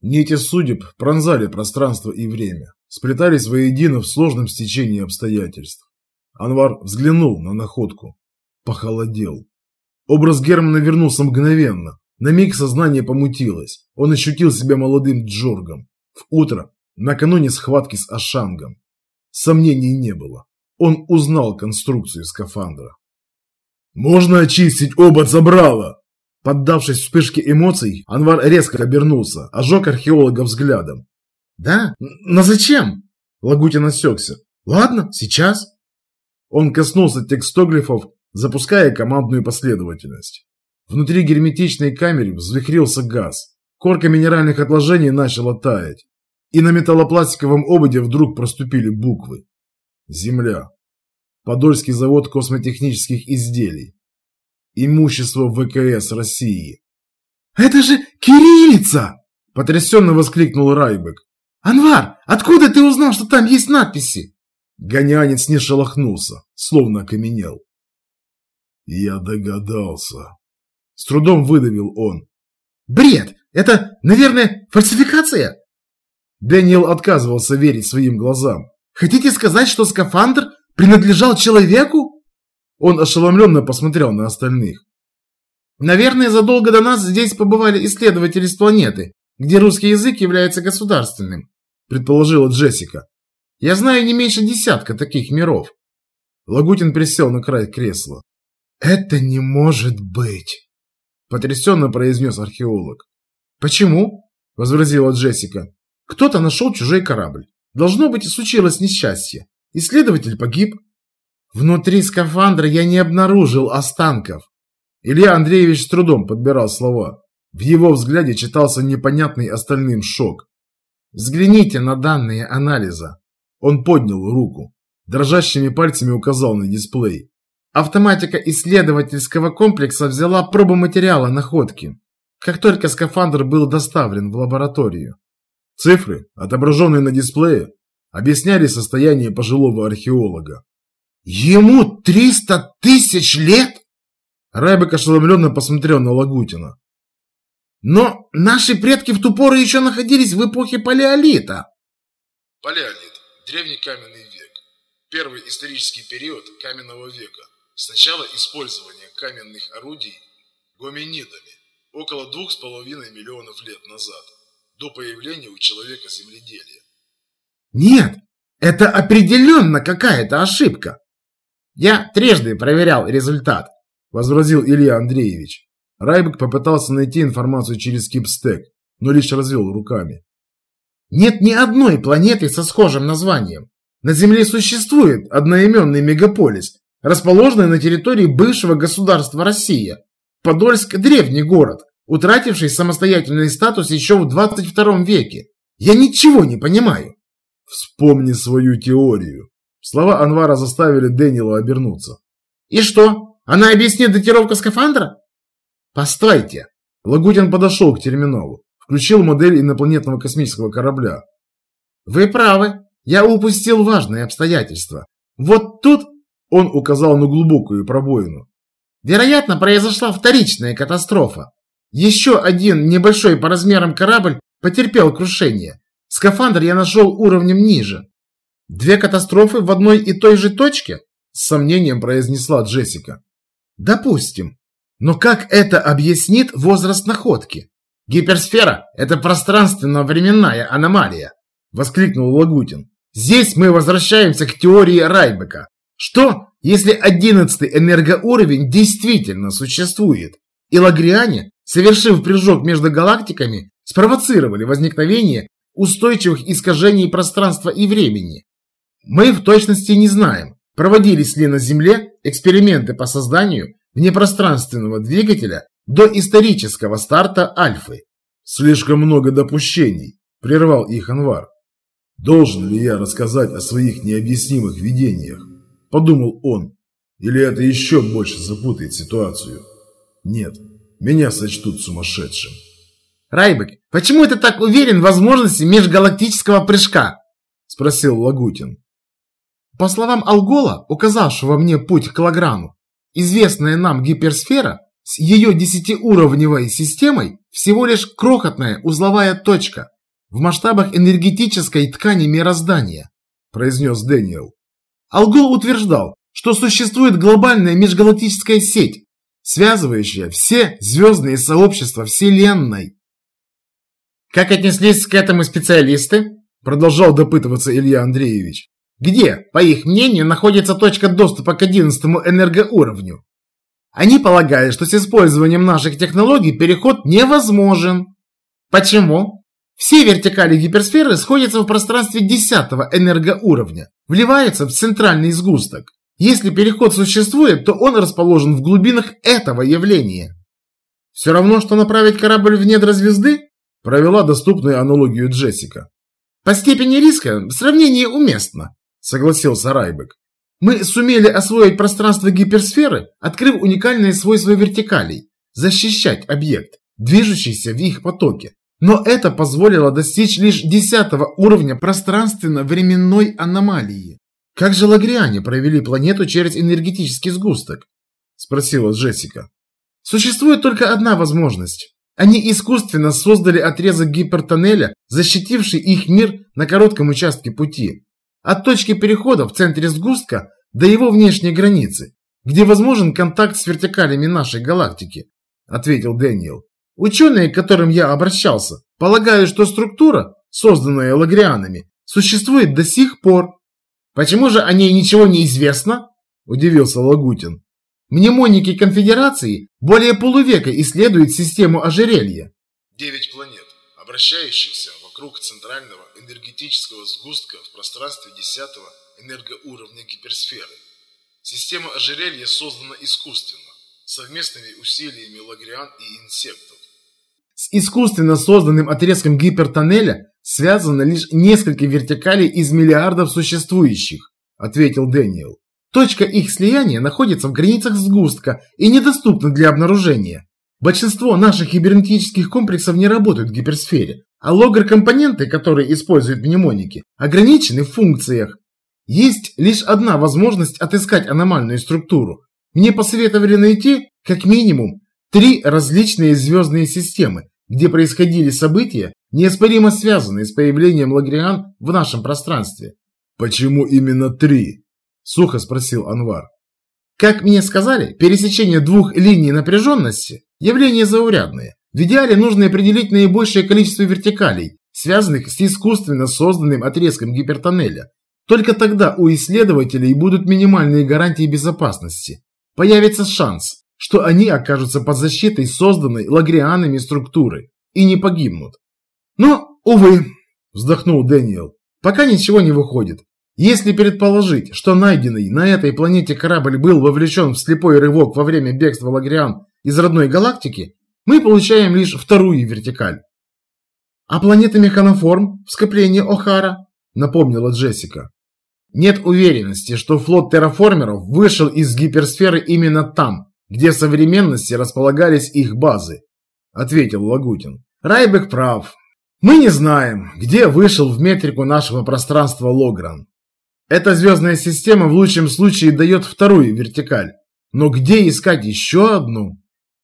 Нити судеб пронзали пространство и время, сплетались воедино в сложном стечении обстоятельств. Анвар взглянул на находку. Похолодел. Образ Германа вернулся мгновенно. На миг сознание помутилось. Он ощутил себя молодым Джоргом. В утро, накануне схватки с Ашангом. Сомнений не было. Он узнал конструкцию скафандра. «Можно очистить оба забрала!» Поддавшись вспышке эмоций, Анвар резко обернулся, ожег археолога взглядом. «Да? Но зачем?» Лагутин осекся. «Ладно, сейчас». Он коснулся текстоглифов, запуская командную последовательность. Внутри герметичной камеры взвихрился газ. Корка минеральных отложений начала таять. И на металлопластиковом ободе вдруг проступили буквы. Земля. Подольский завод космотехнических изделий. Имущество ВКС России. «Это же кириллица!» – потрясенно воскликнул Райбек. «Анвар, откуда ты узнал, что там есть надписи?» Гонянец не шелохнулся, словно окаменел. «Я догадался», – с трудом выдавил он. «Бред! Это, наверное, фальсификация?» Дэниел отказывался верить своим глазам. «Хотите сказать, что скафандр принадлежал человеку?» Он ошеломленно посмотрел на остальных. «Наверное, задолго до нас здесь побывали исследователи с планеты, где русский язык является государственным», предположила Джессика. «Я знаю не меньше 10 таких миров». Лагутин присел на край кресла. «Это не может быть!» потрясенно произнес археолог. «Почему?» возразила Джессика. «Кто-то нашел чужой корабль. Должно быть, случилось несчастье. Исследователь погиб». «Внутри скафандра я не обнаружил останков». Илья Андреевич с трудом подбирал слова. В его взгляде читался непонятный остальным шок. «Взгляните на данные анализа». Он поднял руку. Дрожащими пальцами указал на дисплей. Автоматика исследовательского комплекса взяла пробу материала находки, как только скафандр был доставлен в лабораторию. Цифры, отображенные на дисплее, объясняли состояние пожилого археолога. «Ему 300 000 лет?» Райбек ошеломленно посмотрел на Лагутина. «Но наши предки в ту пору еще находились в эпохе палеолита». Палеолит – древний каменный век. Первый исторический период каменного века. С начала использования каменных орудий гоминидами около 2,5 миллионов лет назад, до появления у человека земледелия. «Нет, это определенно какая-то ошибка». «Я трижды проверял результат», – возразил Илья Андреевич. Райбек попытался найти информацию через Кипстек, но лишь развел руками. «Нет ни одной планеты со схожим названием. На Земле существует одноименный мегаполис, расположенный на территории бывшего государства Россия. Подольск – древний город, утративший самостоятельный статус еще в 22 веке. Я ничего не понимаю». «Вспомни свою теорию». Слова Анвара заставили Дэниела обернуться. «И что? Она объяснит датировку скафандра?» «Постойте!» Лагутин подошел к терминалу, включил модель инопланетного космического корабля. «Вы правы, я упустил важное обстоятельство. Вот тут...» Он указал на глубокую пробоину. «Вероятно, произошла вторичная катастрофа. Еще один небольшой по размерам корабль потерпел крушение. Скафандр я нашел уровнем ниже». «Две катастрофы в одной и той же точке?» С сомнением произнесла Джессика. «Допустим. Но как это объяснит возраст находки?» «Гиперсфера – это пространственно-временная аномалия», – воскликнул Лагутин. «Здесь мы возвращаемся к теории Райбека. Что, если 11-й энергоуровень действительно существует, и лагриане, совершив прыжок между галактиками, спровоцировали возникновение устойчивых искажений пространства и времени? Мы в точности не знаем, проводились ли на Земле эксперименты по созданию внепространственного двигателя до исторического старта Альфы». «Слишком много допущений», – прервал их Анвар. «Должен ли я рассказать о своих необъяснимых видениях?» – подумал он. «Или это еще больше запутает ситуацию? Нет, меня сочтут сумасшедшим». «Райбек, почему ты так уверен в возможности межгалактического прыжка?» – спросил Лагутин. «По словам Алгола, указавшего мне путь к Лаграну, известная нам гиперсфера с ее 10-уровневой системой всего лишь крохотная узловая точка, в масштабах энергетической ткани мироздания, произнес Дэниел. Алгол утверждал, что существует глобальная межгалактическая сеть, связывающая все звездные сообщества Вселенной. Как отнеслись к этому специалисты? Продолжал допытываться Илья Андреевич. Где, по их мнению, находится точка доступа к 11-му энергоуровню? Они полагают, что с использованием наших технологий переход невозможен. Почему? Все вертикали гиперсферы сходятся в пространстве 10-го энергоуровня, вливаются в центральный сгусток. Если переход существует, то он расположен в глубинах этого явления. Все равно, что направить корабль в недра звезды? Провела доступную аналогию Джессика. По степени риска сравнение уместно, согласился Райбек. Мы сумели освоить пространство гиперсферы, открыв уникальные свойства вертикалей, защищать объект, движущийся в их потоке. Но это позволило достичь лишь 10-го уровня пространственно-временной аномалии. Как же лагриане провели планету через энергетический сгусток? Спросила Джессика. Существует только одна возможность. Они искусственно создали отрезок гипертоннеля, защитивший их мир на коротком участке пути. От точки перехода в центре сгустка до его внешней границы, где возможен контакт с вертикалями нашей галактики, ответил Дэниел. Ученые, к которым я обращался, полагают, что структура, созданная лагрианами, существует до сих пор. Почему же о ней ничего не известно? Удивился Лагутин. Мнемоники Конфедерации более полувека исследуют систему ожерелья. 9 планет, обращающихся вокруг центрального энергетического сгустка в пространстве 10-го энергоуровня гиперсферы. Система ожерелья создана искусственно, совместными усилиями лагриан и инсектов. С искусственно созданным отрезком гипертоннеля связано лишь несколько вертикалей из миллиардов существующих, ответил Дэниел. Точка их слияния находится в границах сгустка и недоступна для обнаружения. Большинство наших кибернетических комплексов не работают в гиперсфере, а логр-компоненты, которые используют мнемоники, ограничены в функциях. Есть лишь одна возможность отыскать аномальную структуру. Мне посоветовали найти, как минимум, 3 различные звездные системы, где происходили события, неоспоримо связанные с появлением лагриан в нашем пространстве. Почему именно 3? Сухо спросил Анвар. Как мне сказали, пересечение 2 линий напряженности – явление заурядное. В идеале нужно определить наибольшее количество вертикалей, связанных с искусственно созданным отрезком гипертоннеля. Только тогда у исследователей будут минимальные гарантии безопасности. Появится шанс, что они окажутся под защитой созданной лагрианами структуры и не погибнут. Но, увы, вздохнул Дэниел, пока ничего не выходит. Если предположить, что найденный на этой планете корабль был вовлечен в слепой рывок во время бегства лагриан из родной галактики, мы получаем лишь 2-ю вертикаль. А планета Механоформ в скоплении О'Хара, напомнила Джессика. Нет уверенности, что флот терраформеров вышел из гиперсферы именно там, где в современности располагались их базы, ответил Лагутин. Райбек прав. Мы не знаем, где вышел в метрику нашего пространства Логран. Эта звездная система в лучшем случае дает 2-ю вертикаль. Но где искать еще одну?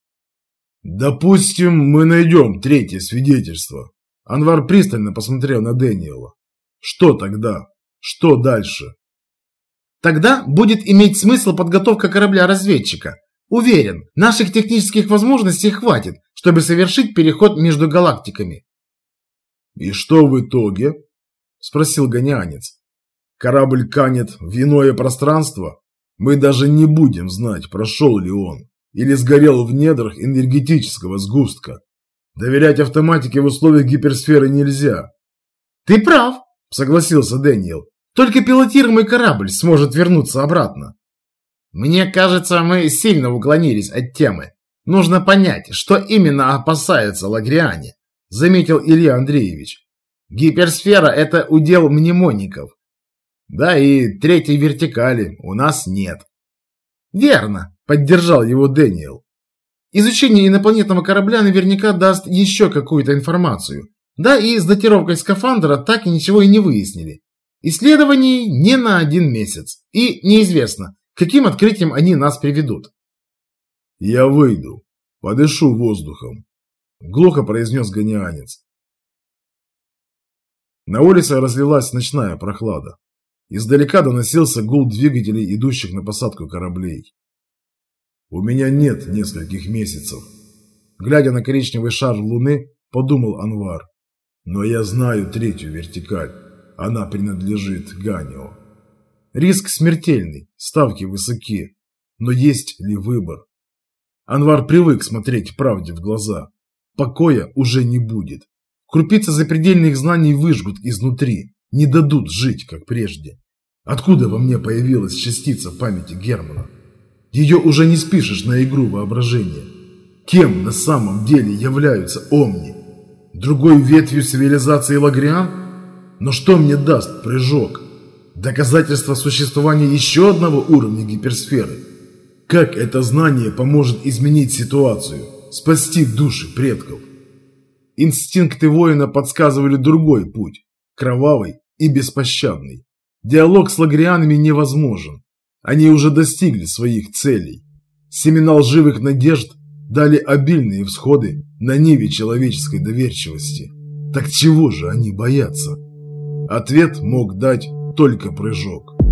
Допустим, мы найдем 3-е свидетельство. Анвар пристально посмотрел на Дэниела. Что тогда? Что дальше? Тогда будет иметь смысл подготовка корабля-разведчика. Уверен, наших технических возможностей хватит, чтобы совершить переход между галактиками. И что в итоге? Спросил гонянец. Корабль канет в иное пространство? Мы даже не будем знать, прошел ли он, или сгорел в недрах энергетического сгустка. Доверять автоматике в условиях гиперсферы нельзя. Ты прав, согласился Дэниел. Только пилотируемый корабль сможет вернуться обратно. Мне кажется, мы сильно уклонились от темы. Нужно понять, что именно опасаются лагриане, заметил Илья Андреевич. Гиперсфера – это удел мнемоников. Да и 3-й вертикали у нас нет. Верно, поддержал его Дэниел. Изучение инопланетного корабля наверняка даст еще какую-то информацию. Да и с датировкой скафандра так и ничего и не выяснили. Исследований не на 1 месяц. И неизвестно, к каким открытиям они нас приведут. Я выйду, подышу воздухом, глухо произнес гонянец. На улице разлилась ночная прохлада. Издалека доносился гул двигателей, идущих на посадку кораблей. «У меня нет нескольких месяцев», – глядя на коричневый шар Луны, подумал Анвар. «Но я знаю третью вертикаль. Она принадлежит Ганио. Риск смертельный, ставки высоки. Но есть ли выбор?» Анвар привык смотреть правде в глаза. Покоя уже не будет. Крупицы запредельных знаний выжгут изнутри, не дадут жить, как прежде. Откуда во мне появилась частица памяти Германа? Ее уже не спишешь на игру воображения. Кем на самом деле являются Омни? Другой ветвью цивилизации Лагриан? Но что мне даст прыжок? Доказательство существования еще одного уровня гиперсферы? Как это знание поможет изменить ситуацию, спасти души предков? Инстинкты воина подсказывали другой путь, кровавый и беспощадный. Диалог с лагрианами невозможен. Они уже достигли своих целей. Семена лживых надежд дали обильные всходы на ниве человеческой доверчивости. Так чего же они боятся? Ответ мог дать только прыжок.